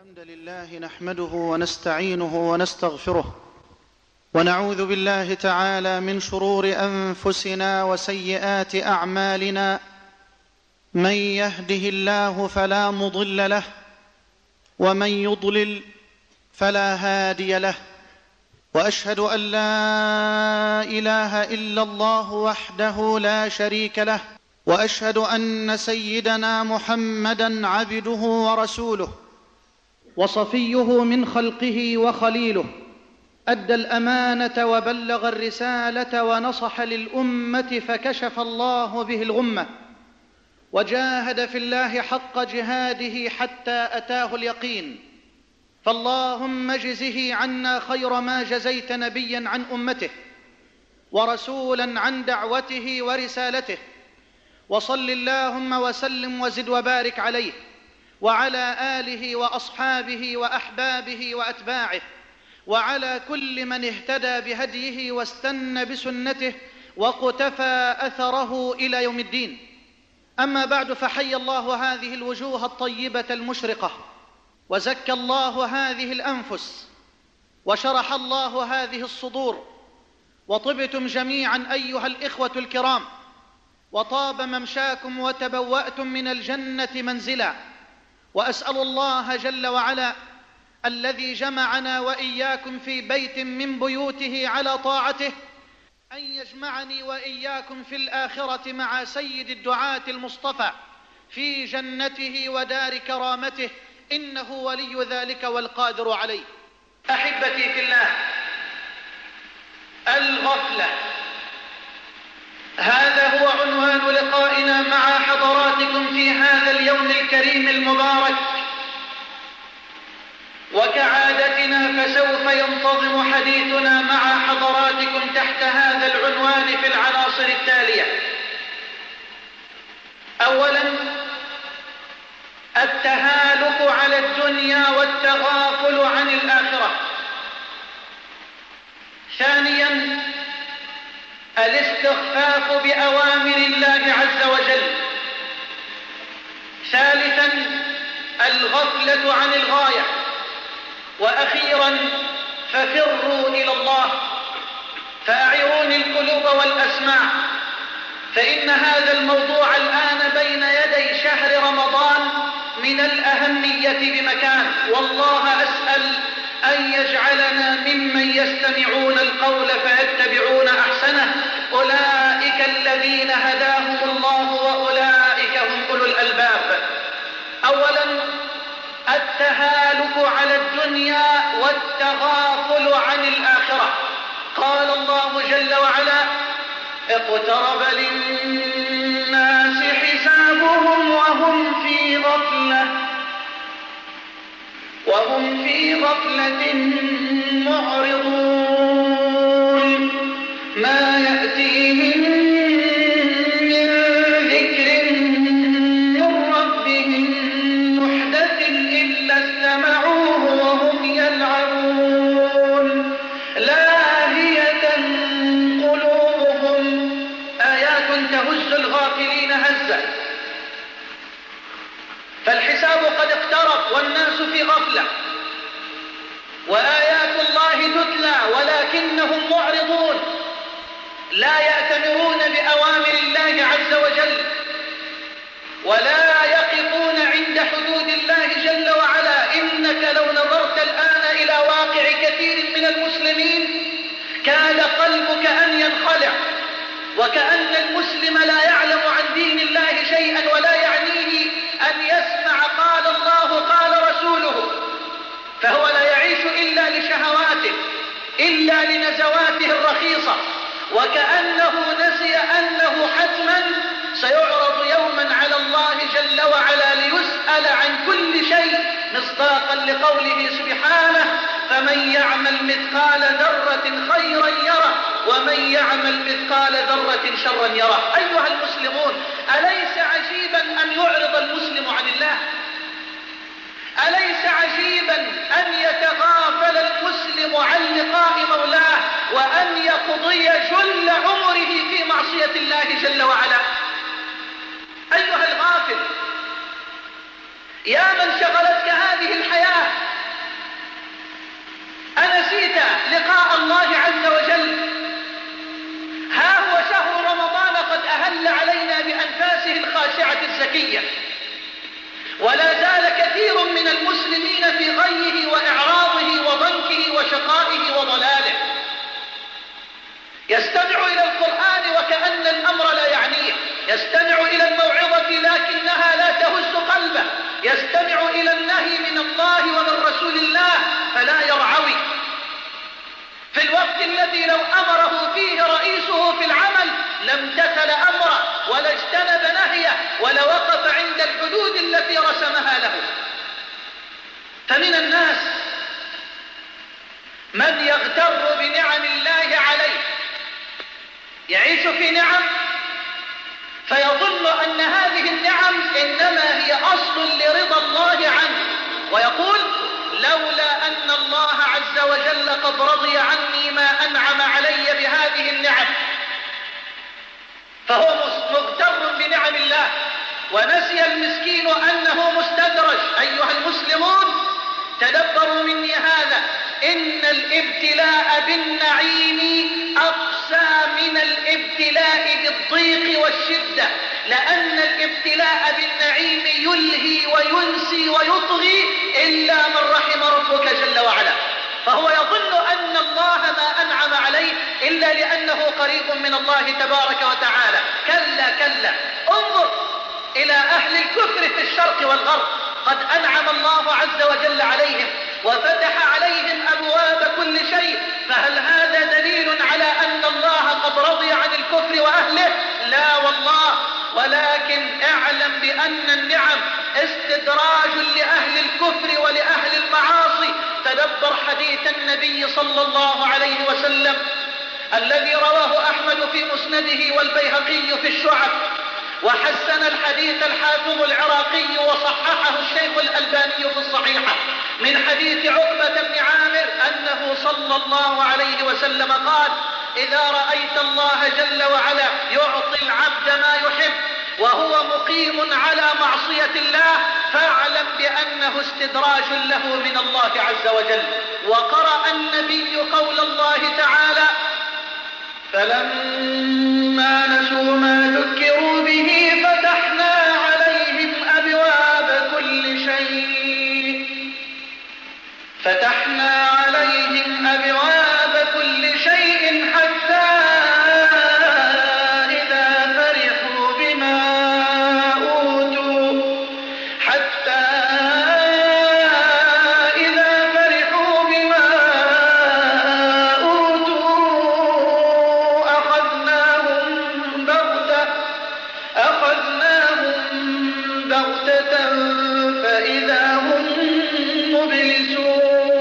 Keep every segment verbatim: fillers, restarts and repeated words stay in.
الحمد لله نحمده ونستعينه ونستغفره ونعوذ بالله تعالى من شرور أنفسنا وسيئات أعمالنا. من يهده الله فلا مضل له ومن يضلل فلا هادي له، وأشهد أن لا إله إلا الله وحده لا شريك له، وأشهد أن سيدنا محمدًا عبده ورسوله وصفيه من خلقه وخليله، أدى الأمانة وبلغ الرسالة ونصح للأمة فكشف الله به الغمة، وجاهد في الله حق جهاده حتى أتاه اليقين. فاللهم اجزه عنا خير ما جزيت نبيا عن أمته ورسولا عن دعوته ورسالته، وصل اللهم وسلم وزد وبارك عليه وعلى آله وأصحابه وأحبابه وأتباعه وعلى كل من اهتدى بهديه واستنى بسنته واقتفى أثره إلى يوم الدين. أما بعد، فحي الله هذه الوجوه الطيبة المشرقة، وزكى الله هذه الأنفس، وشرح الله هذه الصدور، وطبتم جميعا أيها الإخوة الكرام، وطاب ممشاكم وتبوأتم من الجنة منزلا. وأسأل الله جل وعلا الذي جمعنا وإياكم في بيت من بيوته على طاعته أن يجمعني وإياكم في الآخرة مع سيد الدعاة المصطفى في جنته ودار كرامته، إنه ولي ذلك والقادر عليه. أحبتي في الله، الغفلة، هذا هو عنوان لقائنا مع حضراتكم في هذا اليوم الكريم المبارك. وكعادتنا فسوف ينتظم حديثنا مع حضراتكم تحت هذا العنوان في العناصر التالية. أولا، التهالك على الدنيا والتغافل عن الآخرة. ثانيا، الاستخفاف بأوامر الله عز وجل. ثالثا، الغفلة عن الغاية. وأخيرا، ففروا إلى الله، فأعيروني القلوب والأسماع، فإن هذا الموضوع الآن بين يدي شهر رمضان من الأهمية بمكان، والله أسأل أن يجعلنا ممن يستمعون القول فيتبعون أحسنه. أولئك الذين هداهم الله وأولئك هم أولو الألباب. أولا، التهالك على الدنيا والتغافل عن الآخرة. قال الله جل وعلا: اقترب للناس حسابهم وهم في غفلة وهم في غفلة معرضون ما يأتيهم من ذكر من ربهم محدث إلا استمعوه وهم يلعبون لاهية قلوبهم. آيات تهز الغافلين هزة. فالحساب قد اقترب والناس في غفلة، وآيات الله تتلى ولكنهم معرضون، لا يأتمرون بأوامر الله عز وجل، ولا يقفون عند حدود الله جل وعلا. إنك لو نظرت الآن إلى واقع كثير من المسلمين كاد قلبك أن ينخلع، وكأن المسلم لا يعلم عن دين الله شيئا ولا يعنيه أن يسمع قال الله قال رسوله، فهو لا يعيش إلا لشهواته، إلا لنزواته الرخيصة، وكأنه نسي أنه حتما سيعرض يوما على الله جل وعلا ليسأل عن كل شيء، مصداقا لقوله سبحانه: فمن يعمل مثقال ذرة خيرا يره ومن يعمل مثقال ذرة شرا يره. أيها المسلمون، أليس عجيبا أن يعرض المسلم عن الله؟ أليس عجيبا أن يتغافل المسلم عن لقاء مولاه وأن يقضي جل عمره في معصية الله جل وعلا؟ أيها الغافل، يا من شغلتك هذه الحياة فمن الناس من يغتر بنعم الله عليه، يعيش في نعم فيظن أن هذه النعم إنما هي أصل لرضا الله عنه، ويقول لولا أن الله عز وجل قد رضي عني ما أنعم علي بهذه النعم. فهو مغتر بنعم الله، ونسي المسكين أنه مستدرج. أيها المسلمون تدبروا مني هذا، إن الابتلاء بالنعيم أقسى من الابتلاء بالضيق والشدة، لأن الابتلاء بالنعيم يلهي وينسي ويطغي إلا من رحم ربك جل وعلا. فهو يظن أن الله ما أنعم عليه إلا لأنه قريب من الله تبارك وتعالى. كلا كلا، انظر إلى أهل الكفر في الشرق والغرب، قد أنعم الله عز وجل عليهم وفتح عليهم أبواب كل شيء، فهل هذا دليل على أن الله قد رضي عن الكفر وأهله؟ لا والله، ولكن اعلم بأن النعم استدراج لأهل الكفر ولأهل المعاصي. تدبر حديث النبي صلى الله عليه وسلم الذي رواه أحمد في مسنده والبيهقي في الشعب، وحسن الحديث الحافظ العراقي وصححه الشيخ الألباني في الصحيحة، من حديث عقبة بن عامر أنه صلى الله عليه وسلم قال: إذا رأيت الله جل وعلا يعطي العبد ما يحب وهو مقيم على معصية الله فاعلم بأنه استدراج له من الله عز وجل. وقرأ النبي قول الله تعالى: فلما نسوا ما ذكروا به فتحنا عليهم أبواب كل شيء فتحنا عليهم أبواب كل شيء حتى إذا فرحوا بما أوتوا حتى إذا فرحوا بما أوتوا أخذناهم بغتة أخذناهم بغتة فإذا هم مبلسون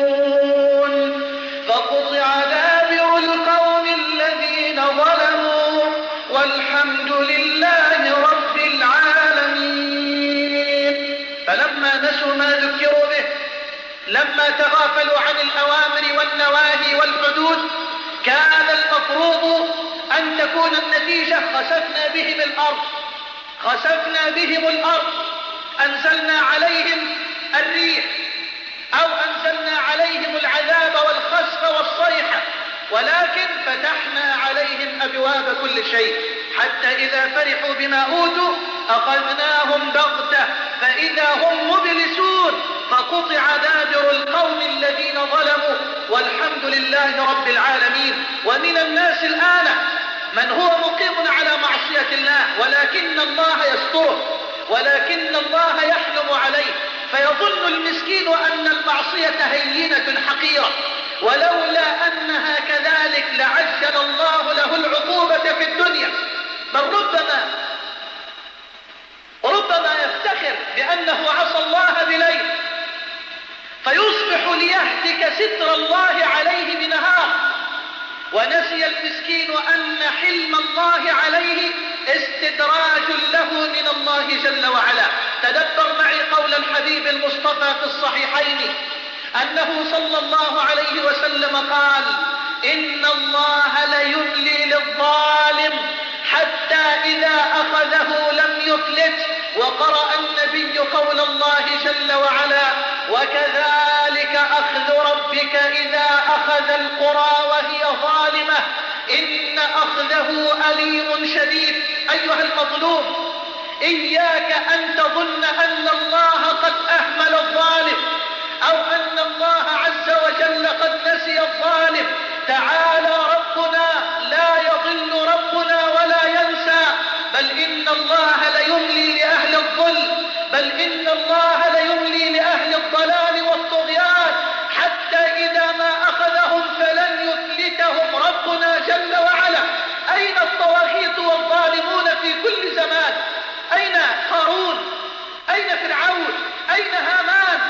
فقطع دابر القوم الذين ظلموا والحمد لله رب العالمين. فلما نسوا ما ذكروا به، لما تغافلوا عن الأوامر والنواهي والحدود، كان المفروض أن تكون النتيجة خسفنا بهم الأرض خسفنا بهم الأرض أنزلنا عليهم الريح أو أنزلنا عليهم العذاب والخسف والصيحة، ولكن فتحنا عليهم أبواب كل شيء حتى إذا فرحوا بما أوتوا أخذناهم بغتة فإذا هم مبلسون فقطع دابر القوم الذين ظلموا والحمد لله رب العالمين. ومن الناس الآن من هو مقيم على معصية الله ولكن الله يستره ولكن الله يحلم عليه، فيظن المسكين أن المعصية هينة حقيرة، ولولا أنها كذلك لعجل الله له العقوبة في الدنيا. بل ربما ربما يفتخر بأنه عصى الله بليل فيصبح ليهتك ستر الله عليه بنهار، ونسي المسكين أن حلم الله عليه استدراج له من الله جل وعلا. تدبر معي قول الحبيب المصطفى في الصحيحين أنه صلى الله عليه وسلم قال: إن الله ليملي للظالم حتى إذا أخذه لم يفلت. وقرأ النبي قول الله جل وعلا: وكذلك أخذ ربك إذا أخذ القرى وهي ظالمة إن أخذه أليم شديد. أيها المظلوم، إياك أن تظن أن الله قد أهمل الظالم أو أن الله عز وجل قد نسي الظالم. تعالى ربنا، لا يضل ربنا ولا ينسى، بل إن الله ليملي لأهل الظلم، بل إن الله ليملي لأهل الضلال والطغيان حتى إذا ما أخذهم فلن يفلتهم ربنا جل وعلا. أين الطواغيت والظالمون في كل زمان؟ أين قارون؟ أين فرعون؟ أين هامان؟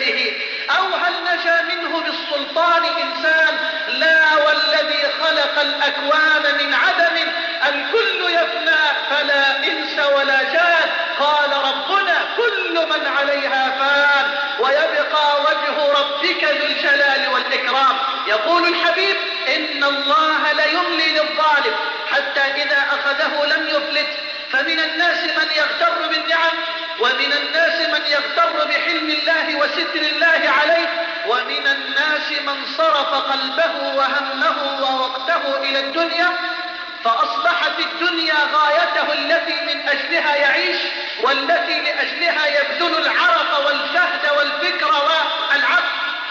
بيده، أو هل نجا منه بالسلطان إنسان؟ لا، والذي خلق الأكوان من عدم الكل يفنى فلا إنس ولا جان. قال ربنا كل من عليها فان ويبقى وجه ربك ذو الجلال والإكرام. يقول الحبيب إن الله ليملي للظالم حتى إذا أخذه لم يفلت. فمن الناس من يغتر بالنعم، ومن الناس من يغتر بحلم الله وستر الله عليه، ومن الناس من صرف قلبه وهمه ووقته إلى الدنيا فأصبحت الدنيا غايته التي من أجلها يعيش، والتي لأجلها يبذل العرق والجهد والفكر والعقل.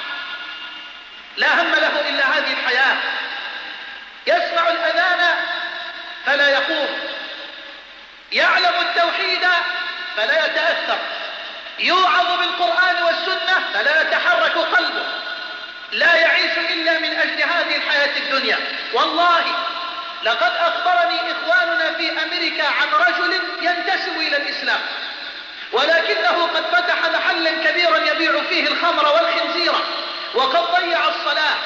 لا هم له إلا هذه الحياة. يسمع الأذان فلا يقوم، يعلم التوحيد فلا يتأثر، يوعظ بالقرآن والسنة فلا يتحرك قلبه، لا يعيش إلا من أجل هذه الحياة الدنيا. والله لقد أخبرني إخواننا في أمريكا عن رجل ينتسب إلى الإسلام، ولكنه قد فتح محلا كبيرا يبيع فيه الخمر والخنزير وقد ضيع الصلاة.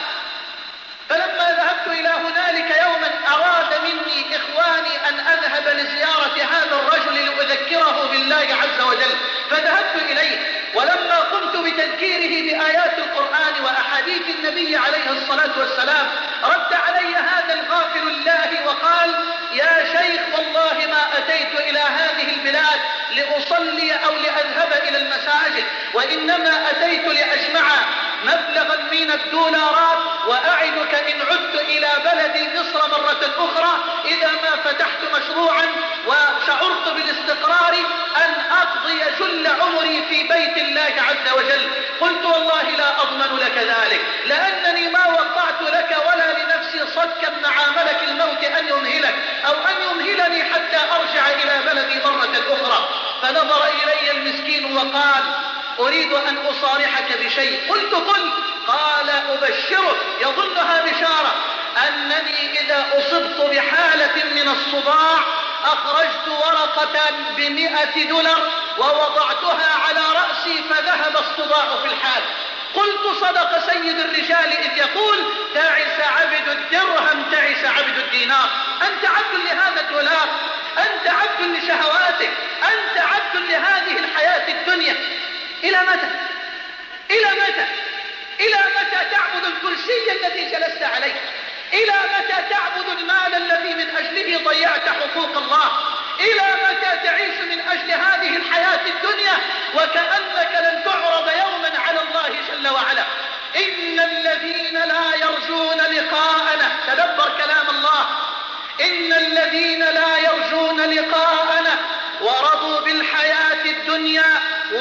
فلما ذهبت إلى هنالك يوما أراد مني إخواني أن أذهب لزيارة هذا الرجل لأذكره بالله عز وجل، فذهبت إليه، ولما قمت بتذكيره بآيات القرآن وأحاديث النبي عليه الصلاة والسلام رد علي هذا الغافل الله وقال: يا شيخ والله ما أتيت إلى هذه البلاد لأصلي أو لأذهب إلى المساجد، وإنما أتيت لأجمع مبلغا من الدولارات، وأعدك إن عدت إلى بلدي مصر مرة أخرى إذا ما فتحت مشروعا وشعرت بالاستقرار أن أقضي جل عمري في بيت الله عز وجل. قلت: والله لا أضمن لك ذلك، لأنني ما وقعت لك ولا لنفسي صدكا مع ملك الموت أن يمهلك أو أن يمهلني حتى أرجع إلى بلدي مرة أخرى. فنظر إلي المسكين وقال: أريد أن أصارحك بشيء. قلت: قل. قال: أبشرك، يظنها بشارة، أنني إذا أصبت بحالة من الصداع أخرجت ورقة بمئة دولار ووضعتها على رأسي فذهب الصداع في الحال. قلت: صدق سيد الرجال إذ يقول: تعس عبد الدرهم تعس عبد الدينار. أنت عبد لهذا الدولار، أنت عبد لشهواتك، أنت عبد لهذه الحياة الدنيا. إلى متى؟ إلى متى؟ إلى متى تعبد الكرسي الذي جلست عليه؟ إلى متى تعبد المال الذي من أجله ضيعت حقوق الله؟ إلى متى تعيش من أجل هذه الحياة الدنيا وكأنك لن تعرض يوما على الله جل وعلا؟ إن الذين لا يرجون لقاءنا، تدبر كلام الله، إن الذين لا يرجون لقاءنا ورضوا بالحياة الدنيا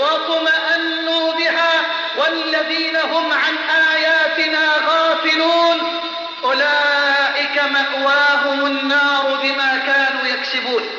واطمأنوا بها والذين هم عن آياتنا غافلون أولئك مأواهم النار بما كانوا يكسبون.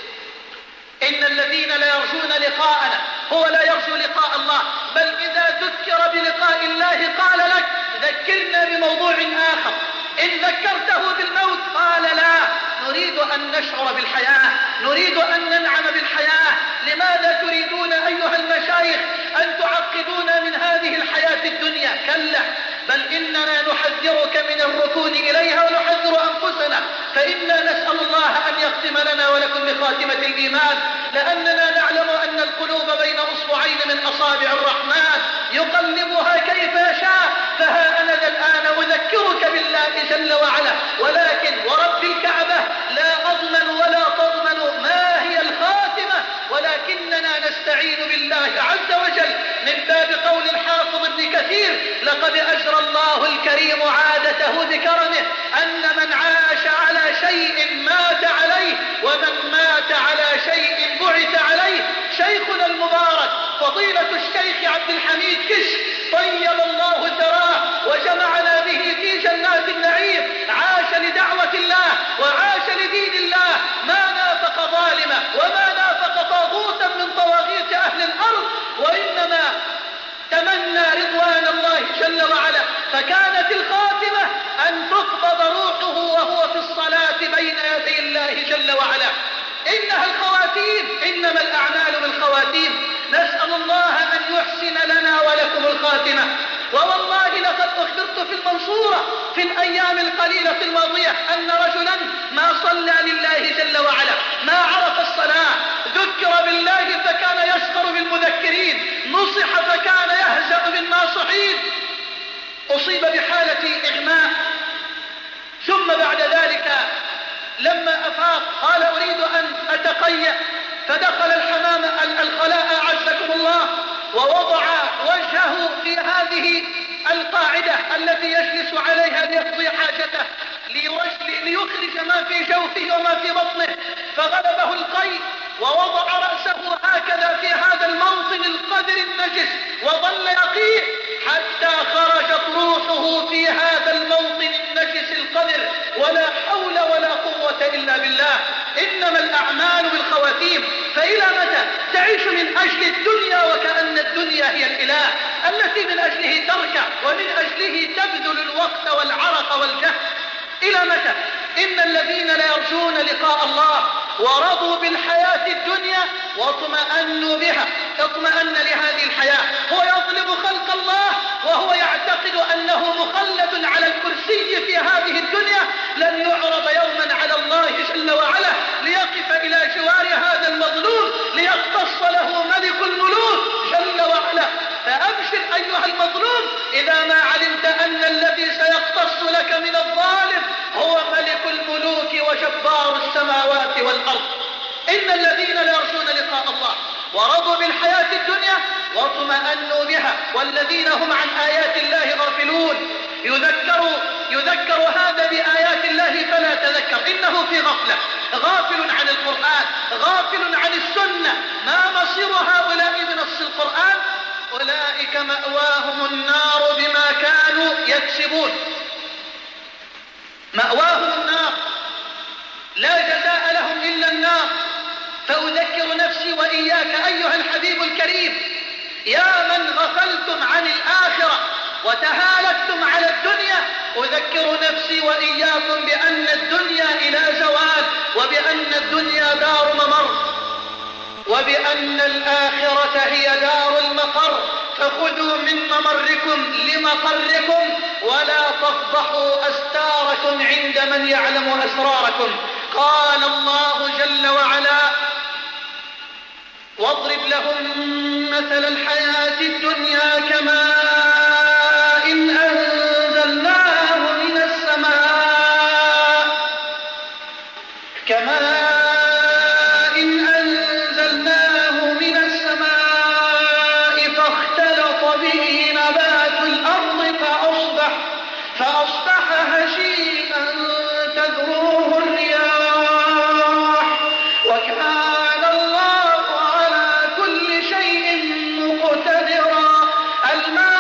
إن الذين لا يرجون لقاءنا، هو لا يرجو لقاء الله، بل إذا ذكر بلقاء الله قال لك: ذكرنا بموضوع آخر. إن ذكرته بالموت قال: لا، نريد أن نشعر بالحياة، نريد أن ننعم بالحياة. لماذا تريدون أيها المشايخ أن تعقدونا من هذه الحياة الدنيا؟ كلا، بل إننا نحذرك من الركون إليها ونحذر أنفسنا، فإنا نسأل الله أن يختم لنا ولكم بخاتمة الإيمان، لأننا نعلم أن القلوب بين أصبعين من أصابع الرحمن يقلبها كيف يشاء. فها أنا ذا الآن أذكرك بالله جل وعلا، ولكن ورب الكعبة لا أضمن ولا تضمن ما هي الخاتمة، ولكننا نستعين بالله عز وجل من باب قول الحافظ ابن كثير: لقد أجرى الله الكريم عادته بكرمه أن من عاش على شيء مات عليه، ومن مات على شيء بعث عليه. شيخنا المبارك فضيلة الشيخ عبد الحميد كش طيب الله ثراه وجمعنا به في جنات النعيم، عاش لدعوة الله وعاش لدين الله، ما نافق ظالمة وما نافق طاغوتا من طواغيت أهل الأرض، وإنما تمنى رضوان الله جل وعلا. فكانت الخاتمة أن تقبض روحه وهو في الصلاة بين يدي الله جل وعلا. إنها الخواتيم، إنما الأعمال بالخواتيم. نسأل الله أن يحسن لنا ولكم الخاتمة. المنصورة في الأيام القليلة الماضية أن رجلا ما صلى لله جل وعلا، ما عرف الصلاة، ذكر بالله فكان يسخر بالمذكرين، نصح فكان يهزأ بالناصحين، أصيب بحالة إغماء، ثم بعد ذلك لما أفاق قال أريد أن أتقيأ، فدخل الحمام الخلاء أعزكم الله، ووضع وجهه في هذه القاعدة التي يجلس عليها ليقضي حاجته ليخرج ما في جوفه وما في بطنه، فغلبه القيء ووضع رأسه هكذا في هذا الموطن القذر النجس وظل يقيء حتى خرجت روحه في هذا الموطن النجس القذر، ولا حول ولا قوة إلا بالله. إنما الأعمال بالخواتيم، فإلى متى تعيش من أجل الدنيا وكأن الدنيا هي الإله التي من أجله تركع ومن أجله تبذل الوقت والعرق والجهد؟ إلى متى؟ إن الذين لا يرجون لقاء الله ورضوا بالحياة الدنيا واطمأنوا بها، اطمأن لهذه الحياة، هو يظلم خلق الله وهو يعتقد أنه مخلد على الكرسي في هذه الدنيا، لن يعرض يوما على الله جل وعلا ليقف إلى جوار هذا المظلوم ليقتص له ملك الملوك جل وعلا. فأبشر أيها المظلوم إذا ما علمت أن الذي سيقتص لك من الظالم هو ملك الملوك وجبار السماوات والأرض. إن الذين لا يرجون لقاء الله ورضوا بالحياة الدنيا واطمأنوا بها والذين هم عن آيات الله غافلون، يذكر يذكر هذا بآيات الله فلا تذكر، إنه في غفلة، غافل عن القرآن، غافل عن السنة. ما مصير هؤلاء بنص القرآن؟ أولئك مأواهم النار بما كانوا يكسبون، مأواهم النار، لا جزاء لهم إلا النار. فأذكر نفسي وإياك أيها الحبيب الكريم، يا من غفلتم عن الآخرة وتهالكتم على الدنيا، أذكر نفسي وإياكم بأن الدنيا إلى زوال، وبأن الدنيا دار ممر، وبأن الآخرة هي دار المقر. فخذوا من ممركم لمقركم ولا تفضحوا أستاركم عند من يعلم أسراركم. قال الله جل وعلا: واضرب لهم مثل الحياة الدنيا كماء إن أنزلناه من السماء كماء إن أنزلناه من السماء فاختلط به نبات الأرض فأصبح فأصبح هشيما تذروه الرياح وكان الله على كل شيء مقتدرا. الماء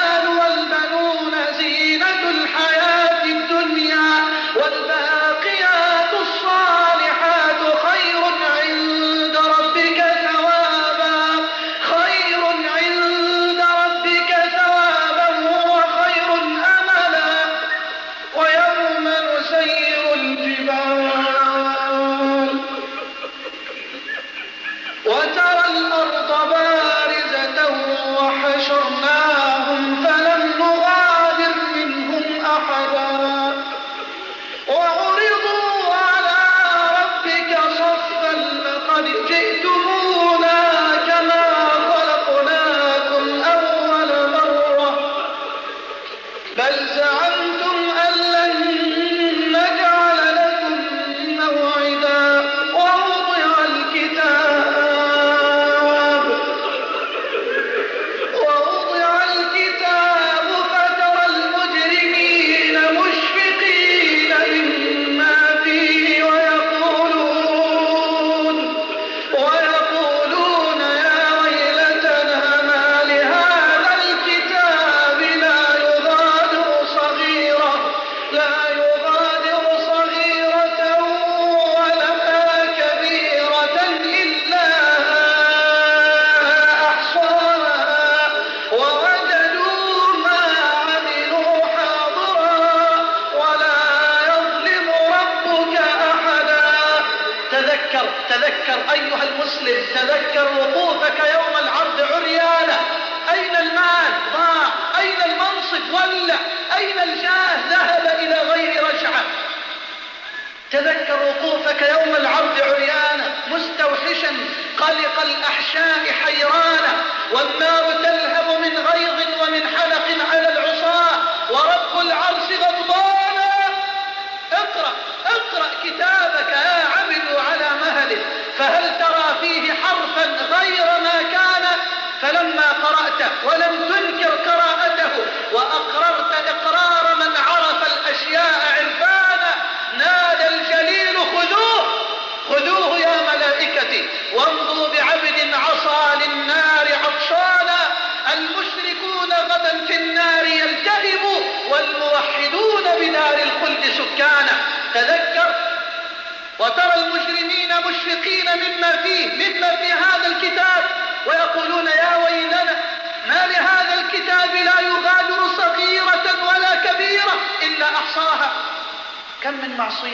تذكر وقوفك يوم العرض عريانا مستوحشا قلق الأحشاء حيرانا، والنار تلهب من غيظ ومن حلق على العصاة، ورب العرش غضبانا. اقرأ اقرأ كتابك يا عبد على مهله، فهل ترى فيه حرفا غير ما كان؟ فلما قرأت ولم تنكر قراءته وأقررت إقرار من عرف الأشياء عرفانا، نادى الجليل خذوه خذوه يا ملائكتي وامضوا بعبد عصى للنار عطشانا. المشركون غدا في النار يلتهبوا، والموحدون بدار الخلد سكانا. تذكر، وترى المجرمين مشفقين مما فيه مما في هذا الكتاب، ويقولون يا ويلنا ما لهذا الكتاب لا يغادر صغيرة ولا كبيرة إلا أحصاها. كم من معصية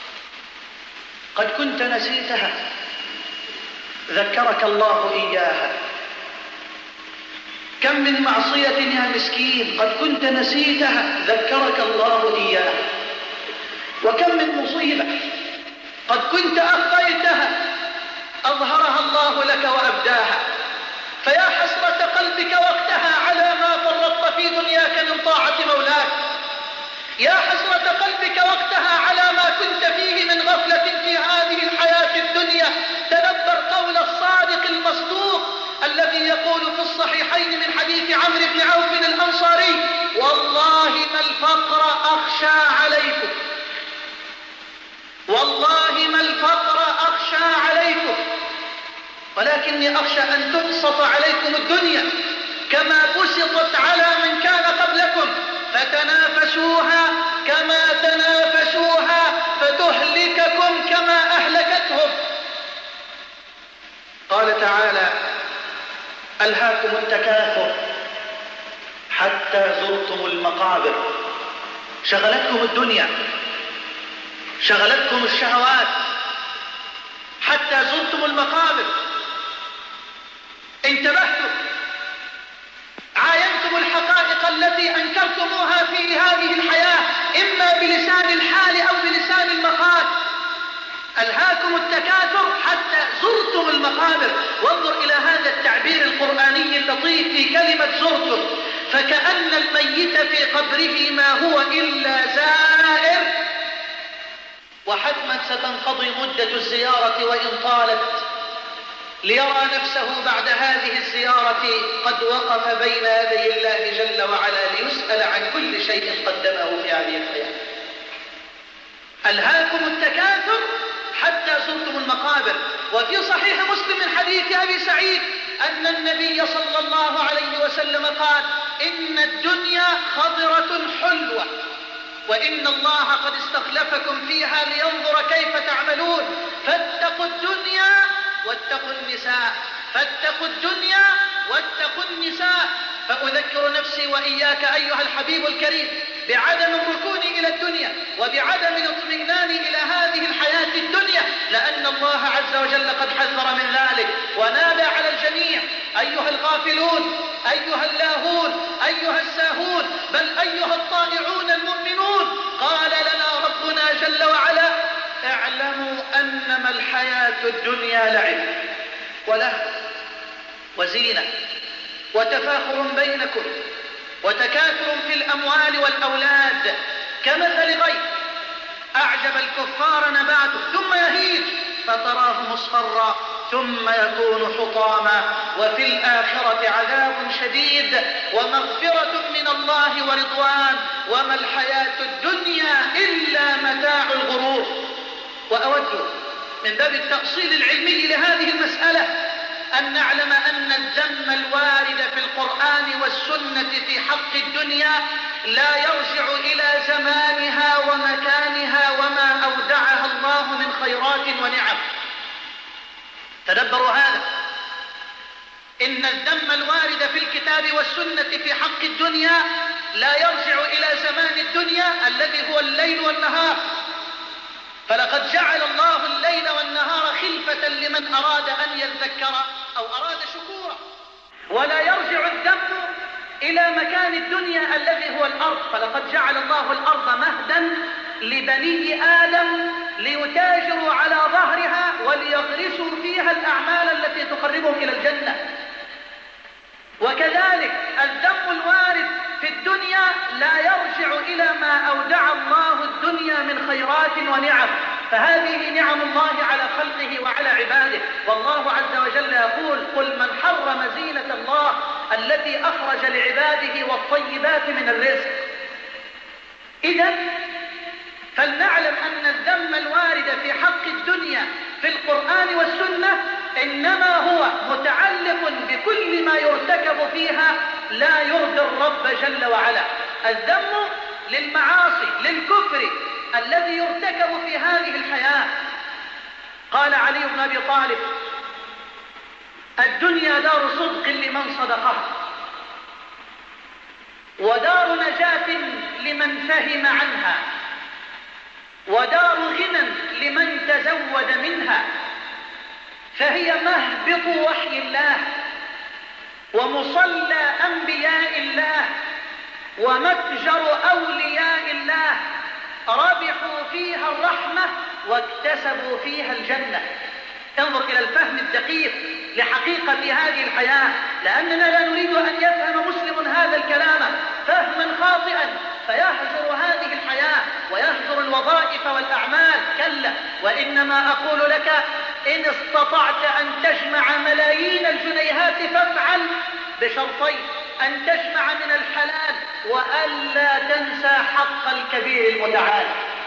قد كنت نسيتها ذكرك الله إياها. كم من معصية يا مسكين قد كنت نسيتها ذكرك الله إياها. وكم من مصيبة قد كنت أخفيتها أظهرها الله لك وأبداها. فيا حسرة قلبك وقتها على ما فرطت في دنياك من طاعة مولاك. يا حسرة قلبك وقتها على ما كنت فيه من غفلة في هذه الحياة الدنيا. تدبر قول الصادق المصدوق الذي يقول في الصحيحين من حديث عمرو بن عوف الأنصاري: والله ما الفقر أخشى عليكم، والله ما الفقر أخشى عليكم، ولكني أخشى أن تبسط عليكم الدنيا كما بسطت على من كان قبلكم، فتنافسوها كما تنافسوها فتهلككم كما أهلكتهم. قال تعالى: ألهاكم التكاثر حتى زرتم المقابر. شغلتكم الدنيا، شغلتكم الشهوات حتى زرتم المقابر. انتبهتم، عاينتم الحقائق التي أنكرتموها في هذه الحياة إما بلسان الحال أو بلسان المقال. ألهاكم التكاثر حتى زرتم المقابر. وانظر إلى هذا التعبير القرآني اللطيف في كلمة زرتم، فكأن الميت في قبره ما هو إلا زائر، وحتما ستنقضي مدة الزيارة وإن طالت، ليرى نفسه بعد هذه الزيارة قد وقف بين يدي الله جل وعلا ليسأل عن كل شيء قدمه في هذه الحياة. ألهاكم التكاثر حتى زرتم المقابر. وفي صحيح مسلم من حديث أبي سعيد أن النبي صلى الله عليه وسلم قال: إن الدنيا خضرة حلوة، وإن الله قد استخلفكم فيها لينظر كيف تعملون، فاتقوا الدنيا واتقوا النساء، فاتقوا الدنيا واتقوا النساء. فأذكر نفسي وإياك أيها الحبيب الكريم بعدم الركون إلى الدنيا وبعدم الاطمئنان إلى هذه الحياة الدنيا، لأن الله عز وجل قد حذر من ذلك ونادى على الجميع: أيها الغافلون، أيها اللاهون، أيها الساهون، بل أيها الطائعون المؤمنون. قال لنا ربنا جل وعلا: اعلموا أنما الحياة الدنيا لعب ولهو وزينة وتفاخر بينكم وتكاثر في الأموال والأولاد كمثل غيث أعجب الكفار نباته ثم يهيج فتراه مصفرا ثم يكون حطاما، وفي الآخرة عذاب شديد ومغفرة من الله ورضوان، وما الحياة الدنيا إلا متاع الغرور. وأود من باب التأصيل العلمي لهذه المسألة أن نعلم أن الذم الوارد في القرآن والسنة في حق الدنيا لا يرجع إلى زمانها ومكانها وما أودعها الله من خيرات ونعم. تدبروا هذا، إن الذم الوارد في الكتاب والسنة في حق الدنيا لا يرجع إلى زمان الدنيا الذي هو الليل والنهار، فلقد جعل الله الليل والنهار خلفة لمن أراد أن يذكر أو أراد شكورا. ولا يرجع الذم إلى مكان الدنيا الذي هو الأرض، فلقد جعل الله الأرض مهدا لبني آدم ليتاجروا على ظهرها وليغرسوا فيها الأعمال التي تقربهم إلى الجنة. وكذلك الذم الوارد في الدنيا لا يرجع إلى ما أودع الله الدنيا من خيرات ونعم، فهذه نعم الله على خلقه وعلى عباده. والله عز وجل يقول: قل من حرم زينة الله التي أخرج لعباده والطيبات من الرزق. إذن فلنعلم أن الذم الوارد في حق الدنيا في القرآن والسنة إنما هو متعلق بكل ما يرتكب فيها لا يرضي الرب جل وعلا. الذم للمعاصي للكفر الذي يرتكب في هذه الحياة. قال علي بن أبي طالب: الدنيا دار صدق لمن صدقها، ودار نجاة لمن فهم عنها، ودار غنى لمن تزود منها، فهي مهبط وحي الله ومصلى أنبياء الله ومتجر أولياء الله، ربحوا فيها الرحمة واكتسبوا فيها الجنة. انظر إلى الفهم الدقيق لحقيقة هذه الحياة، لأننا لا نريد أن يفهم مسلم هذا الكلام فهما خاطئا فيهجر هذه الحياة ويهجر الوظائف والأعمال. كلا، وإنما أقول لك: إن استطعت أن تجمع ملايين الجنيهات فافعل، بشرطين: أن تجمع من الحلال وألا تنسى حق الكبير المتعال.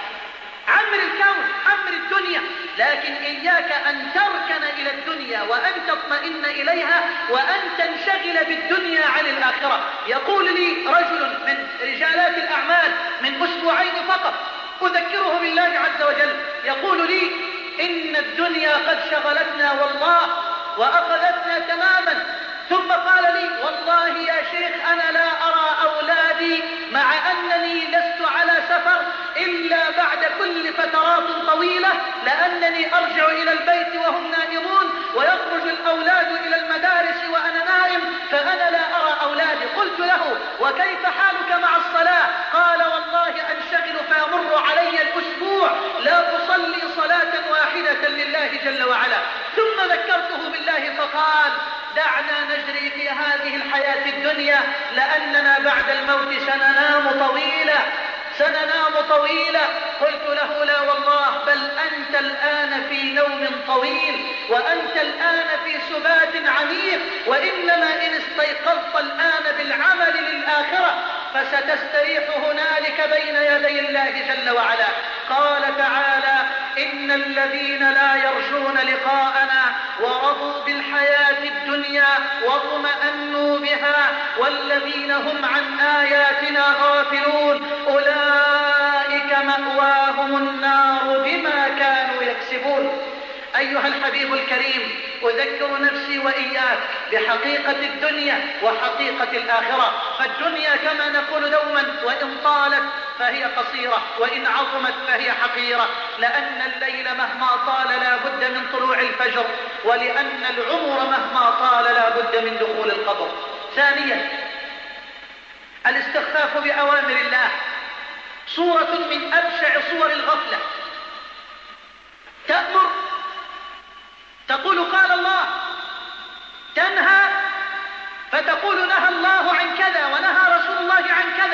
عمر الكون، عمر الدنيا، لكن إياك أن تركن إلى الدنيا وأن تطمئن إليها وأن تنشغل بالدنيا عن الآخرة. يقول لي رجل من رجالات الأعمال من أسبوعين فقط، أذكره بالله عز وجل، يقول لي: إن الدنيا قد شغلتنا والله وأخذتنا تماما. ثم قال لي: والله يا شيخ أنا لا أرى أولادي مع أنني لست على سفر إلا بعد كل فترات طويلة، لأنني أرجع إلى البيت وهم نائمون ويخرج الأولاد إلى المدارس وأنا نائم، فأنا لا أرى أولادي. قلت له: وكيف حالك مع الصلاة؟ قال: والله أنشغل فيمر علي الأسبوع لا أصلي صلاة واحدة لله جل وعلا. ثم ذكرته بالله فقال: دعنا نجري في هذه الحياة الدنيا، لأننا بعد الموت سننام طويلا سننام طويلا. قلت له: لا والله، بل أنت الآن في نوم طويل وأنت الآن في سبات عميق، وإنما إن استيقظت الآن بالعمل للآخرة فستستريح هنالك بين يدي الله جل وعلا. قال تعالى: إن الذين لا يرجون لقاءنا ورضوا بالحياة الدنيا واطمأنوا بها والذين هم عن آياتنا غافلون أولئك مأواهم النار بما كانوا يكسبون. أيها الحبيب الكريم، أذكر نفسي وإياك بحقيقة الدنيا وحقيقة الآخرة. فالدنيا كما نقول دوما وإن طالت فهي قصيرة وإن عظمت فهي حقيرة، لأن الليل مهما طال لا بد من طلوع الفجر، ولأن العمر مهما طال لا بد من دخول القبر. ثانيا، الاستخفاف بأوامر الله صورة من أبشع صور الغفلة. تأمر تقول قال الله، تنهى فتقول نهى الله عن كذا ونهى رسول الله عن كذا.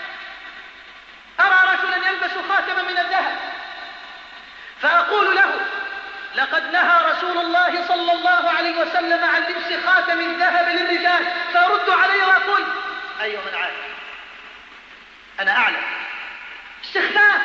أرى رجلا يلبس خاتما من الذهب فأقول له: لقد نهى رسول الله صلى الله عليه وسلم عن لبس خاتم الذهب للرجال، فأرد عليه وأقول: أيوة من عارف، أنا أعلم. استخفاف.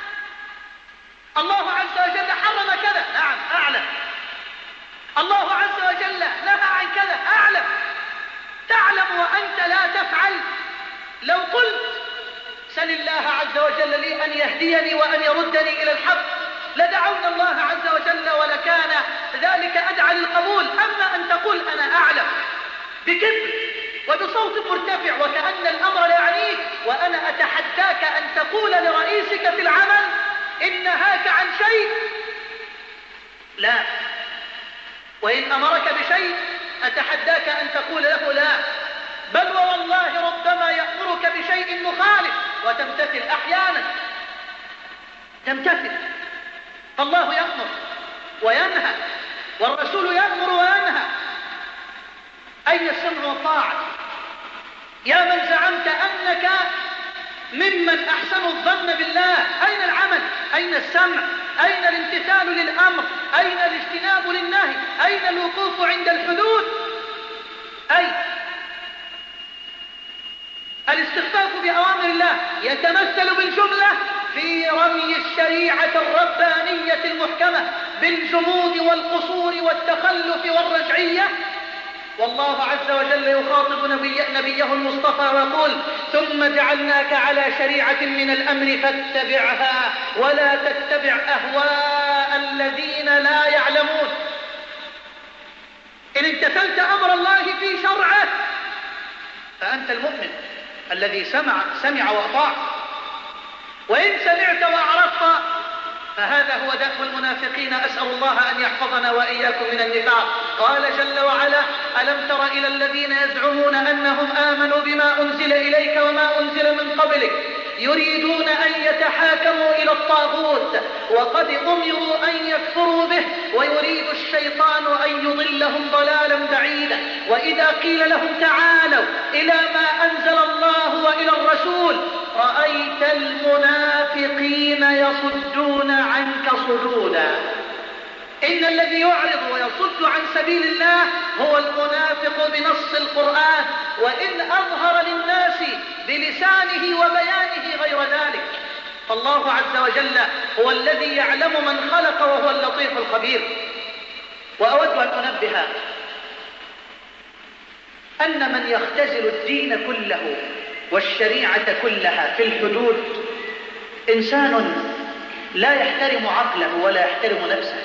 الله عز وجل حرم كذا، نعم أعلم. الله عز وجل نهى عن كذا، أعلم. تعلم وأنت لا تفعل. لو قلت: سل الله عز وجل لي أن يهديني وأن يردني إلى الحق، لدعونا الله عز وجل ولكان ذلك أدعى للقبول. أما أن تقول أنا أعلم بكبر وبصوت مرتفع وكأن الأمر لا يعنيك، وأنا أتحداك أن تقول لرئيسك في العمل إن نهاك عن شيء، لا، وإن أمرك بشيء أتحداك أن تقول له لا، بل والله ربما يأمرك بشيء مخالف وتمتثل. أحيانا تمتثل فالله يأمر وينهى والرسول يأمر وينهى. أين السمع والطاعة؟ يا من زعمت أنك ممن أحسنوا الظن بالله، أين العمل؟ أين السمع؟ أين الامتثال للأمر؟ أين الاجتناب للنهي؟ أين الوقوف عند الحدود؟ أين؟ الاستخفاف بأوامر الله يتمثل بالجملة في رمي الشريعة الربانية المحكمة بالجمود والقصور والتخلف والرجعية. والله عز وجل يخاطب نبي نبيه المصطفى ويقول: ثم جعلناك على شريعة من الأمر فاتبعها ولا تتبع أهواء الذين لا يعلمون. إن امتثلت أمر الله في شرعه فأنت المؤمن الذي سمع سمع وأطاع. وإن سمعت وأعرضت فهذا هو دأب المنافقين، أسأل الله أن يحفظنا وإياكم من النفاق. قال جل وعلا: ألم تر إلى الذين يزعمون أنهم آمنوا بما أنزل إليك وما أنزل من قبلك يريدون أن يتحاكموا إلى الطاغوت وقد أمروا أن يكفروا به ويريد الشيطان أن يضلهم ضلالا بعيدا. وإذا قيل لهم تعالوا إلى ما أنزل الله وإلى الرسول رأيت المنافقين يصدون عنك صدودا. إن الذي يعرض ويصد عن سبيل الله هو المنافق بنص القرآن، وإن أظهر للناس بلسانه وبيانه غير ذلك. فالله عز وجل هو الذي يعلم من خلق وهو اللطيف الخبير. وأود أن أنبه أن من يختزل الدين كله والشريعة كلها في الحدود إنسان لا يحترم عقله ولا يحترم نفسه.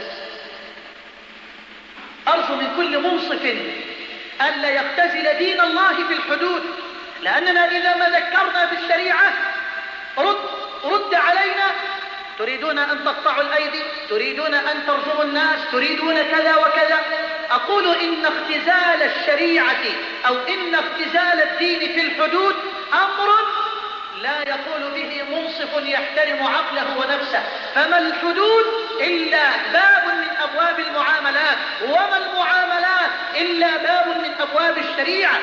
أرجو من كل منصف ألا يختزل دين الله في الحدود، لأننا إذا ما ذكرنا بالشريعة رد, رد علينا: تريدون أن تقطعوا الأيدي، تريدون أن ترجموا الناس، تريدون كذا وكذا. أقول إن اختزال الشريعة أو إن اختزال الدين في الحدود أمر لا يقول به منصف يحترم عقله ونفسه. فما الحدود إلا باب من أبواب المعاملات، وما المعاملات إلا باب من أبواب الشريعة.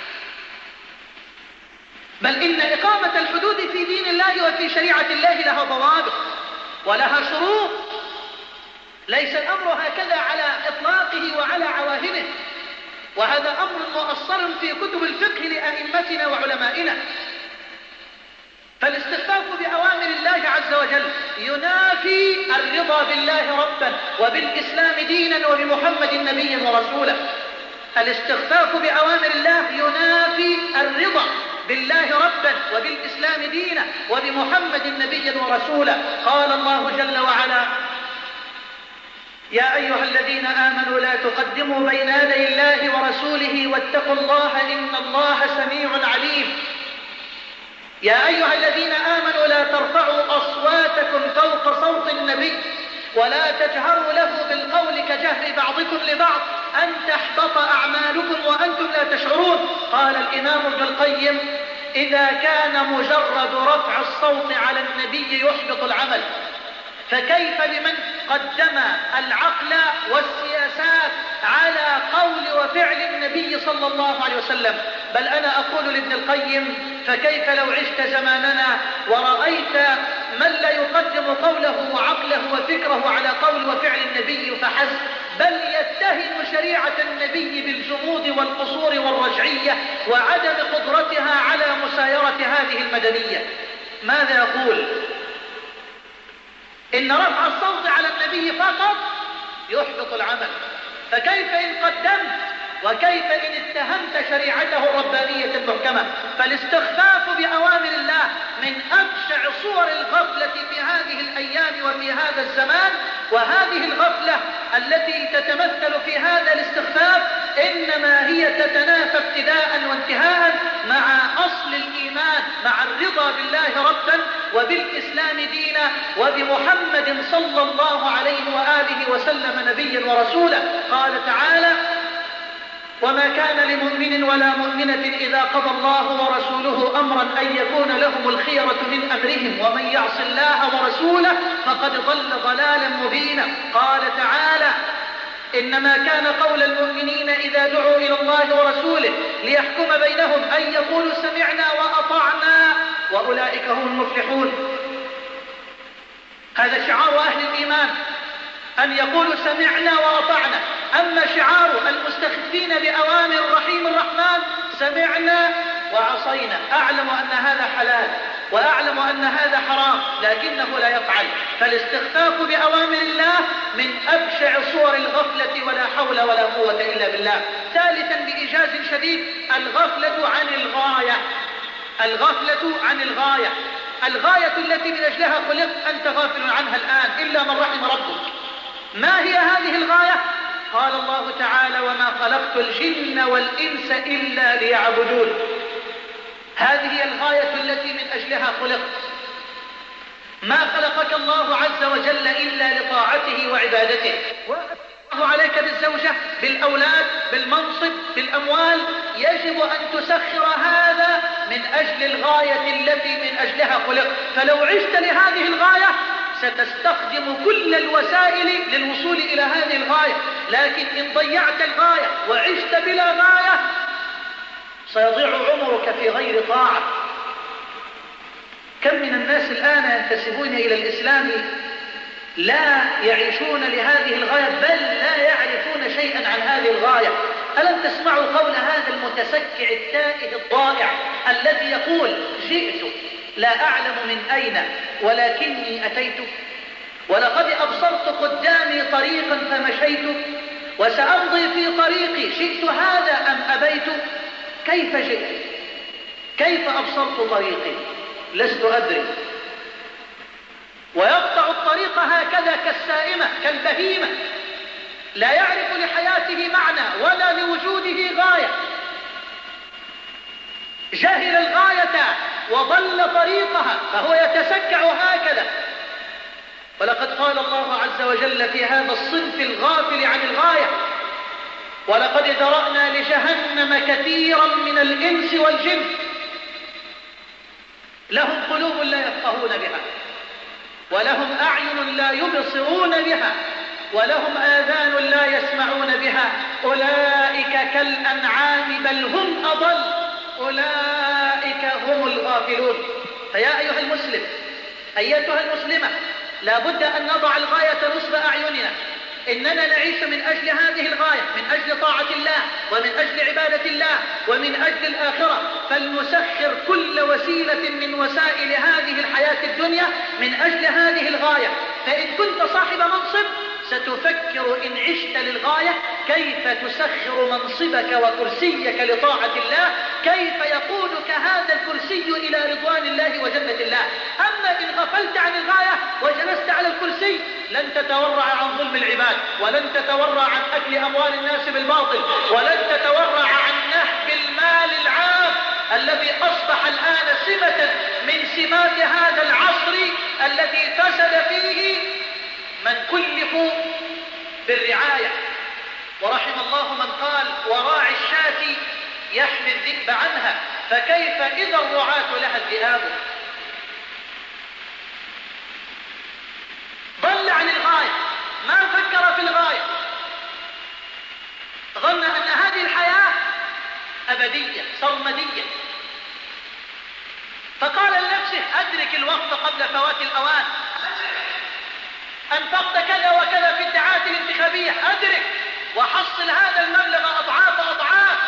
بل إن إقامة الحدود في دين الله وفي شريعة الله لها ضوابط ولها شروط. ليس الأمر هكذا على إطلاقه وعلى عواهنه، وهذا أمر مؤصل في كتب الفقه لأئمتنا وعلمائنا. فالاستخفاف بأوامر الله عز وجل ينافي الرضا بالله ربا وبالإسلام دينا وبمحمد نبيا ورسولا. الاستخفاف بأوامر الله ينافي الرضا بالله ربا وبالإسلام دينا وبمحمد نبيا ورسولا. قال الله جل وعلا: يا أيها الذين آمنوا لا تقدموا بين يدي الله ورسوله واتقوا الله إن الله سميع عليم. يا أيها الذين آمنوا لا ترفعوا أصواتكم فوق صوت النبي ولا تجهروا له بالقول كجهر بعضكم لبعض أن تحبط أعمالكم وأنتم لا تشعرون. قال الإمام ابن القيم: إذا كان مجرد رفع الصوت على النبي يحبط العمل، فكيف بمن قدم العقل والسياسات على قول وفعل النبي صلى الله عليه وسلم؟ بل أنا أقول لابن القيم: فكيف لو عشت زماننا ورأيت من لا يقدم قوله وعقله وفكره على قول وفعل النبي فحسب، بل يتهم شريعة النبي بالجمود والقصور والرجعية وعدم قدرتها على مسايرة هذه المدنية؟ ماذا يقول؟ إن رفع الصوت على النبي فقط يحبط العمل، فكيف إن قدمت وكيف إن اتهمت شريعته الربانية المحكمة؟ فالاستخفاف بأوامر الله من أبشع صور الغفلة في هذه الأيام وفي هذا الزمان. وهذه الغفلة التي تتمثل في هذا الاستخفاف إنما هي تتنافى ابتداء وانتهاء مع أصل الإيمان، مع الرضا بالله ربا وبالإسلام دينا وبمحمد صلى الله عليه وآله وسلم نبيا ورسولا. قال تعالى: وما كان لمؤمن ولا مؤمنة إذا قضى الله ورسوله أمرا أن يكون لهم الخيرة من أمرهم ومن يعص الله ورسوله فقد ضل ضلالا مبينا. قال تعالى: إنما كان قول المؤمنين إذا دعوا إلى الله ورسوله ليحكم بينهم أن يقولوا سمعنا وأطعنا وأولئك هم المفلحون. هذا شعار أهل الإيمان، أن يقولوا سمعنا وأطعنا. أما شعار المستخفين بأوامر الرحيم الرحمن: سمعنا وعصينا، أعلم أن هذا حلال وأعلم أن هذا حرام لكنه لا يفعل. فالاستخفاف بأوامر الله من أبشع صور الغفلة، ولا حول ولا قوة إلا بالله. ثالثا بإيجاز شديد: الغفلة عن الغاية. الغفلة عن الغاية، الغاية التي من أجلها خلقت أنت غافل عنها الآن إلا من رحم ربك. ما هي هذه الغاية؟ قال الله تعالى: وما خلقت الجن والإنس إلا ليعبدون. هذه هي الغاية التي من أجلها خلقت. ما خلقك الله عز وجل إلا لطاعته وعبادته. الله عليك بالزوجة، بالأولاد، بالمنصب، بالأموال، يجب أن تسخر هذا من أجل الغاية التي من أجلها خلقت. فلو عشت لهذه الغاية ستستخدم كل الوسائل للوصول إلى هذه الغاية، لكن إن ضيعت الغاية وعشت بلا غاية سيضيع عمرك في غير طاعة. كم من الناس الآن ينتسبون إلى الإسلام لا يعيشون لهذه الغاية، بل لا يعرفون شيئا عن هذه الغاية. ألم تسمعوا قول هذا المتسكع التائه الضائع الذي يقول: جئت لا أعلم من أين ولكني أتيت، ولقد أبصرت قدامي طريقا فمشيت، وسأمضي في طريقي شئت هذا أم أبيت. كيف جئت؟ كيف أبصرت طريقي؟ لست أدري. ويقطع الطريق هكذا كالسائمة كالبهيمة، لا يعرف لحياته معنى ولا لوجوده غاية. جهل الغاية وضل طريقها فهو يتسكع هكذا. ولقد قال الله عز وجل في هذا الصنف الغافل عن الغاية: ولقد ذرأنا لجهنم كثيرا من الإنس والجن لهم قلوب لا يفقهون بها، ولهم أعين لا يبصرون بها، ولهم آذان لا يسمعون بها، أولئك كالأنعام بل هم أضل، أولئك هم الغافلون. فيا أيها المسلم، أيتها المسلمة، لا بد أن نضع الغاية نصب أعيننا، إننا نعيش من أجل هذه الغاية، من أجل طاعة الله ومن أجل عبادة الله ومن أجل الآخرة. فلنسخر كل وسيلة من وسائل هذه الحياة الدنيا من أجل هذه الغاية. فإن كنت صاحب منصب ستفكر إن عشت للغاية كيف تسخر منصبك وكرسيك لطاعة الله، كيف يقودك هذا الكرسي إلى رضوان الله وجنة الله. أما إن غفلت عن الغاية وجلست على الكرسي لن تتورع عن ظلم العباد، ولن تتورع عن أكل أموال الناس بالباطل، ولن تتورع عن نهب المال العام الذي أصبح الآن سمة من سمات هذا العصر الذي فسد فيه من كلفوا بالرعاية. ورحم الله من قال: وراعي الشاة يحمي الذئب عنها، فكيف إذا الرعاة لها الذئاب. ضل عن الغاية، ما فكر في الغاية، ظن أن هذه الحياة أبدية سرمدية، فقال لنفسه: أدرك الوقت قبل فوات الأوان، أنفقت كذا وكذا في الدعاية الانتخابية، أدرك وحصل هذا المبلغ أضعاف أضعاف.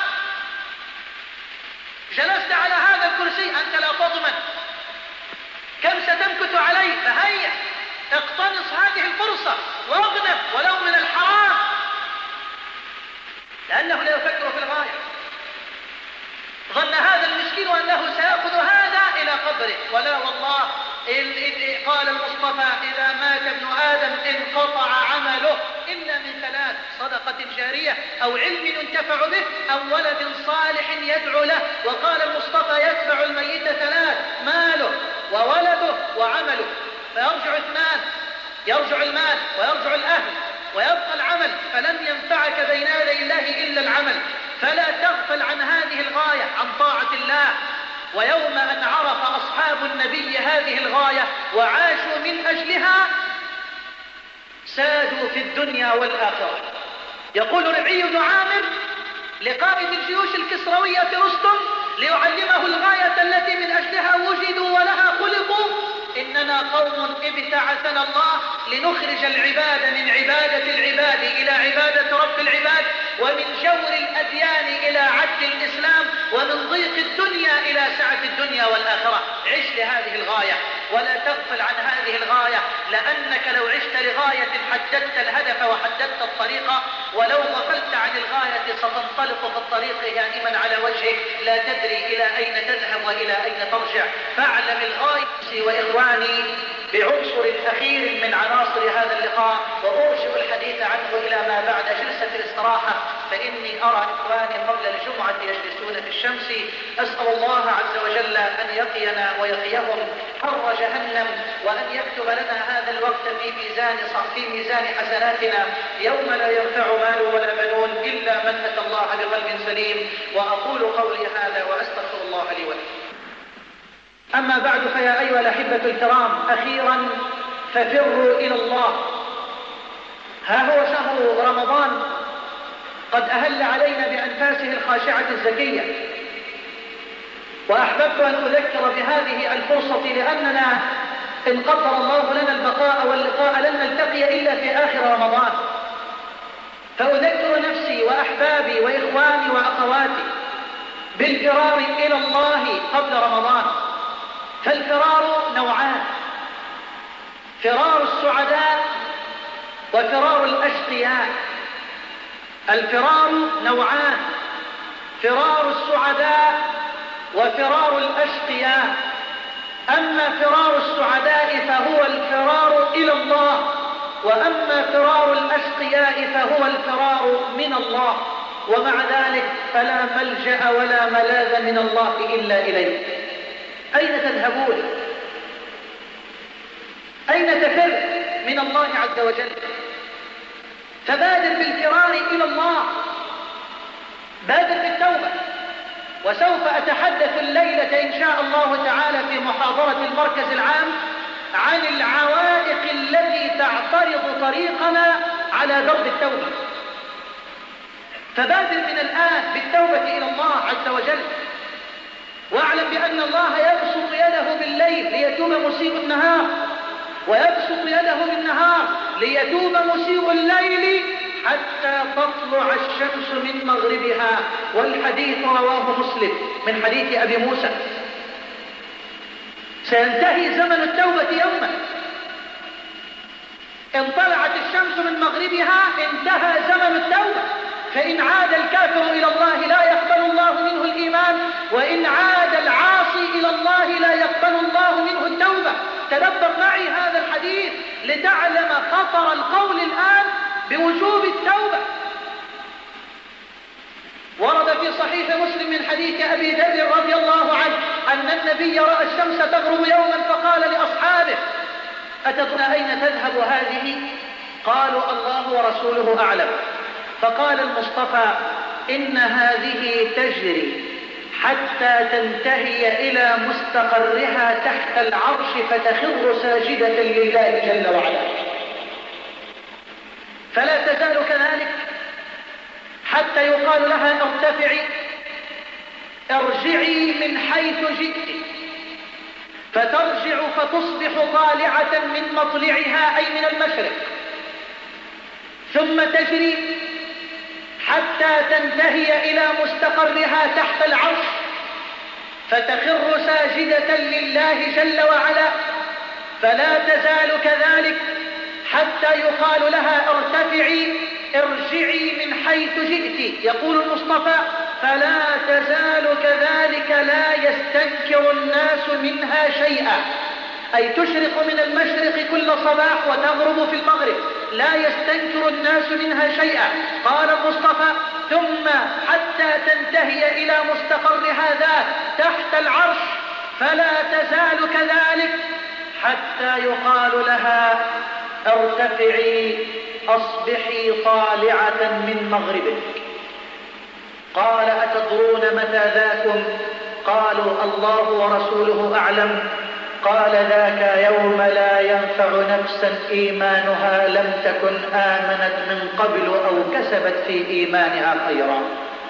جلست على هذا الكرسي أنت لا تضمن كم ستمكث عليه، فهيا اقتنص هذه الفرصة واغنم ولو من الحرام، لأنه لا يفكر في الغاية. ظن هذا المسكين أنه سيأخذ هذا إلى قبره، ولا والله. قال المصطفى: إذا مات ابن آدم انقطع عمله إلا من ثلاث: صدقة جارية، أو علم ينتفع به، أو ولد صالح يدعو له. وقال المصطفى: يتبع الميت ثلاث: ماله وولده وعمله. فيرجع اثنان، يرجع المال ويرجع الأهل ويبقى العمل، فلن ينفعك بين يدي الله إلا العمل. فلا تغفل عن هذه الغاية، عن طاعة الله. ويوم أن عرف أصحاب النبي هذه الغاية وعاشوا من أجلها سادوا في الدنيا والآخرة. يقول ربعي بن عامر لقائد الجيوش الكسروية رستم ليعلمه الغاية التي من أجلها وجدوا ولها خلقوا: إننا قوم ابتعثنا الله لنخرج العباد من عبادة العباد إلى عبادة رب العباد، ومن جور الأديان إلى عدل الإسلام، ومن ضيق الدنيا إلى سعة الدنيا والآخرة. عش لهذه الغاية ولا تغفل عن هذه الغاية، لأنك لو عشت لغاية حددت الهدف وحددت الطريقة، ولو غفلت عن الغاية ستنطلق في الطريق هائما على وجهك لا تدري إلى أين تذهب وإلى أين ترجع. فاعلم الغاية وإخواني بعنصر أخير من عناصر هذا اللقاء، وأرجع الحديث عنه إلى ما بعد جلسة الاستراحة، فإني أرى إخواني قبل الجمعة يجلسون في الشمس. أسأل الله عز وجل أن يقينا ويقيهم حر جهنم، وأن يكتب لنا هذا الوقت في ميزان في ميزان حسناتنا يوم لا ينفع مال ولا بنون إلا من أتى الله بقلب سليم. وأقول قولي هذا وأستغفر الله لي ولكم. أما بعد، فيا أيها الأحبة الكرام، أخيرا ففروا إلى الله. ها هو شهر رمضان قد أهل علينا بأنفاسه الخاشعة الزكية، وأحببت أن أذكر بهذه الفرصة لأننا إن قدر الله لنا البقاء واللقاء لن نلتقي إلا في آخر رمضان. فأذكر نفسي وأحبابي وإخواني وأخواتي بالفرار إلى الله قبل رمضان. فالفرار نوعان: فرار السعداء وفرار الأشقياء. الفرار نوعان: فرار السعداء وفرار الأشقياء. أما فرار السعداء فهو الفرار إلى الله، وأما فرار الأشقياء فهو الفرار من الله. ومع ذلك فلا ملجأ ولا ملاذ من الله إلا إليه. أين تذهبون؟ أين تفر من الله عز وجل؟ فبادر بالفرار إلى الله، بادر بالتوبة. وسوف أتحدث الليلة إن شاء الله تعالى في محاضرة المركز العام عن العوائق التي تعترض طريقنا على درب التوبة. فبادر من الآن بالتوبة إلى الله عز وجل، واعلم بأن الله يبسط يده بالليل ليتوب مسيء النهار، ويبسط يده بالنهار ليتوب مسيء الليل حتى تطلع الشمس من مغربها. والحديث رواه مسلم من حديث أبي موسى. سينتهي زمن التوبة يوما، إن طلعت الشمس من مغربها انتهى زمن التوبة. فإن عاد الكافر إلى الله لا يقبل الله منه الإيمان، وإن عاد العاصي إلى الله لا يقبل الله منه التوبة. تدبر معي هذا الحديث لتعلم خطر القول الآن بوجوب التوبة. ورد في صحيح مسلم من حديث أبي ذر رضي الله عنه أن النبي رأى الشمس تغرب يوما فقال لأصحابه: أتدرون أين تذهب هذه؟ قالوا: الله ورسوله أعلم. فقال المصطفى: إن هذه تجري حتى تنتهي إلى مستقرها تحت العرش فتخر ساجدة لله جل وعلا. فلا تزال كذلك حتى يقال لها: ارتفعي، ارجعي من حيث جئت، فترجع فتصبح طالعة من مطلعها أي من المشرق، ثم تجري حتى تنتهي إلى مستقرها تحت العرش فتخر ساجدة لله جل وعلا. فلا تزال كذلك حتى يقال لها: ارتفعي، ارجعي من حيث جئت. يقول المصطفى: فلا تزال كذلك لا يستنكر الناس منها شيئا، أي تشرق من المشرق كل صباح وتغرب في المغرب، لا يستنكر الناس منها شيئا. قال المصطفى: ثم حتى تنتهي إلى مستقرها ذات تحت العرش فلا تزال كذلك حتى يقال لها: ارتفعي، أصبحي طالعة من مغربك. قال أتدرون متى ذاكم؟ قالوا الله ورسوله أعلم. قال ذاك يوم لا ينفع نفسا إيمانها لم تكن آمنت من قبل أو كسبت في إيمانها خيرا.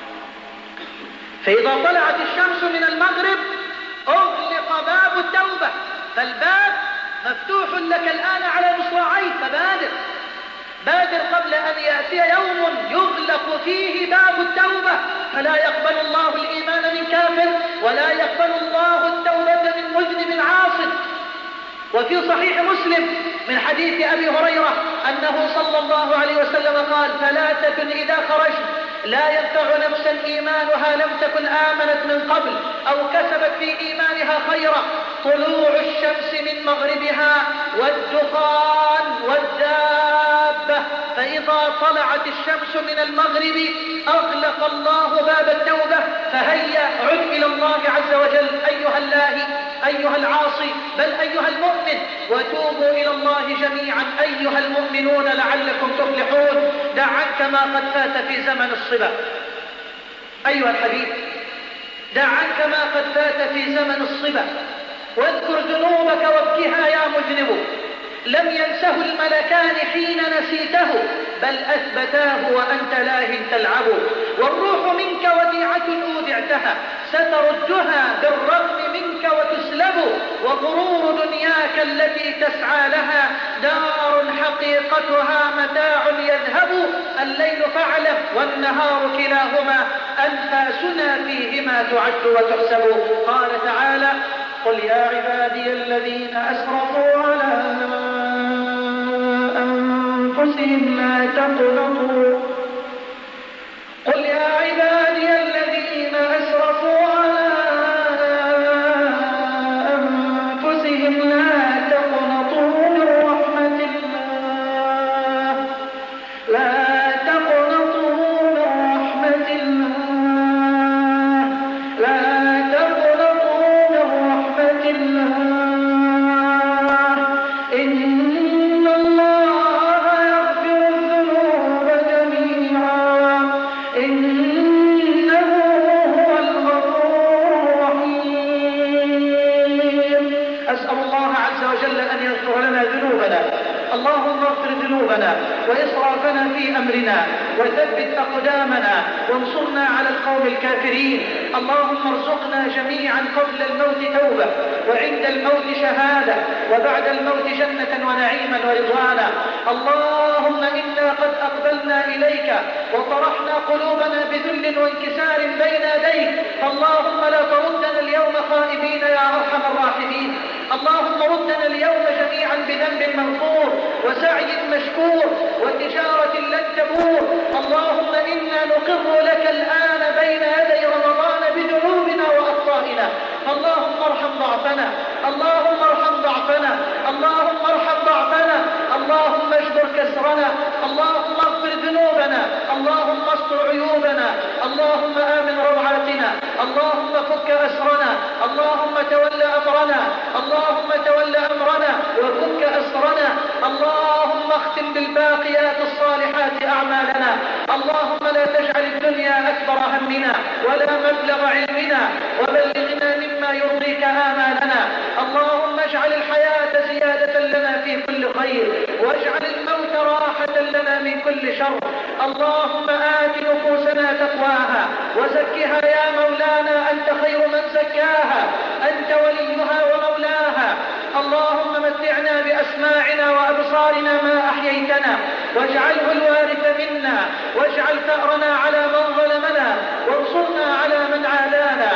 فإذا طلعت الشمس من المغرب أغلق باب التوبة، فالباب مفتوح لك الآن على مصراعيك، فبادر بادر قبل أن يأتي يوم يغلق فيه باب التوبة، فلا يقبل الله الإيمان من كافر ولا يقبل الله التوبة من مذنب عاصٍ. وفي صحيح مسلم من حديث أبي هريرة أنه صلى الله عليه وسلم قال: ثلاثة إذا خرجت لا ينفع نفسا إيمانها لم تكن آمنت من قبل أو كسبت في إيمانها خيرا: طلوع الشمس من مغربها، والدخان، والدابة. فإذا طلعت الشمس من المغرب أغلق الله باب التوبة. فهيا عد إلى الله عز وجل أيها اللاهي، أيها العاصي، بل أيها المؤمن، وتوبوا إلى الله جميعا أيها المؤمنون لعلكم تفلحون. دع عنك ما قد فات في زمن الصبا أيها الحبيب، دع عنك ما قد فات في زمن الصبا، واذكر ذنوبك وابكها يا مذنب. لم ينسه الملكان حين نسيته، بل أثبتاه وأنت لاه تلعب. والروح منك وديعة أودعتها، ستردها بالرغم منك وتسلب. وغرور دنياك التي تسعى لها دار حقيقتها متاع يذهب. الليل فاعلم والنهار كلاهما أنفاسنا فيهما تعد وتحسب. قال تعالى: قل يا عبادي الذين أسرفوا على أنفسهم لا تقنطوا قل يا عبادي الذين أسرفوا على أنفسهم لا تقنطوا من رحمة الله لا تقنطوا من رحمة الله لا تقنطوا من رحمة الله إن الله يغفر الذنوب جميعا إنه هو الغفور الرحيم. أسأل الله عز وجل أن يغفر لنا ذنوبنا. اللهم اغفر ذنوبنا وإسرافنا في أمرنا وثبت أقدامنا وانصرنا على القوم الكافرين. اللهم ارزقنا جميعا قبل الموت توبة، وعند الموت شهادة، وبعد الموت جنة ونعيما ورضوانا. اللهم إنا قد أقبلنا إليك وطرحنا قلوبنا بذل وانكسار بين يديك، فاللهم لا تردنا اليوم خائبين يا أرحم الراحمين. اللهم ردنا اليوم جميعا بذنب مغفور وسعي مشكور وتجارة لن تبور. اللهم إنا نقر لك الآن بين يدي رمضان بذنوبنا وأخطائنا، اللهم ارحم ضعفنا اللهم ارحم ضعفنا اللهم ارحم ضعفنا اللهم اجبر كسرنا، اللهم اغفر ذنوبنا، اللهم استر عيوبنا، اللهم آمن روعاتنا، اللهم فك أسرنا، اللهم تول أمرنا، اللهم تول أمرنا وفك أسرنا، اللهم اختم بالباقيات الصالحات أعمالنا. اللهم لا تجعل الدنيا أكبر همنا ولا مبلغ علمنا، وبلغنا مما يرضيك آمالنا. اللهم اجعل الحياة زيادة لنا في كل خير، واجعل الموت راحة لنا من كل شر. اللهم آت نفوسنا تقواها وزكها يا مولانا، أنت خير من زكاها، أنت وليها ومولاها. اللهم متعنا بأسماعنا وأبصارنا ما أحييتنا، واجعله الوارث منا، واجعل ثأرنا على من ظلمنا، وانصرنا على من عادانا.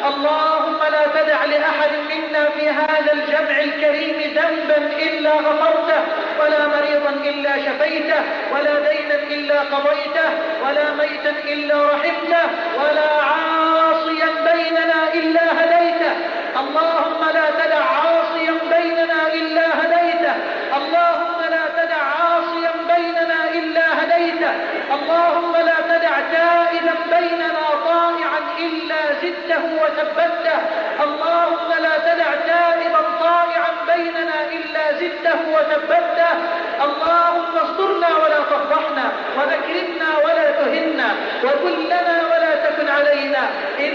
اللهم لا تدع لأحد منا في هذا الجمع الكريم ذنبا إلا غفرته، ولا مريضا إلا شفيته، ولا دينا إلا قضيته، ولا ميتا إلا رحمته، ولا عاصيا بيننا إلا هديته. اللهم لا تدع عاصيا بيننا إلا هديته، اللهم لا تدع عاصيا بيننا إلا هديته، اللهم لا تدع تائبا بيننا طائعا إلا زدته وثبته، اللهم لا تدع تائبا طائعا بيننا إلا زدته وثبته. اللهم استرنا ولا تفضحنا، وأكرمنا ولا تهنا، وكن لنا ولا تكن علينا.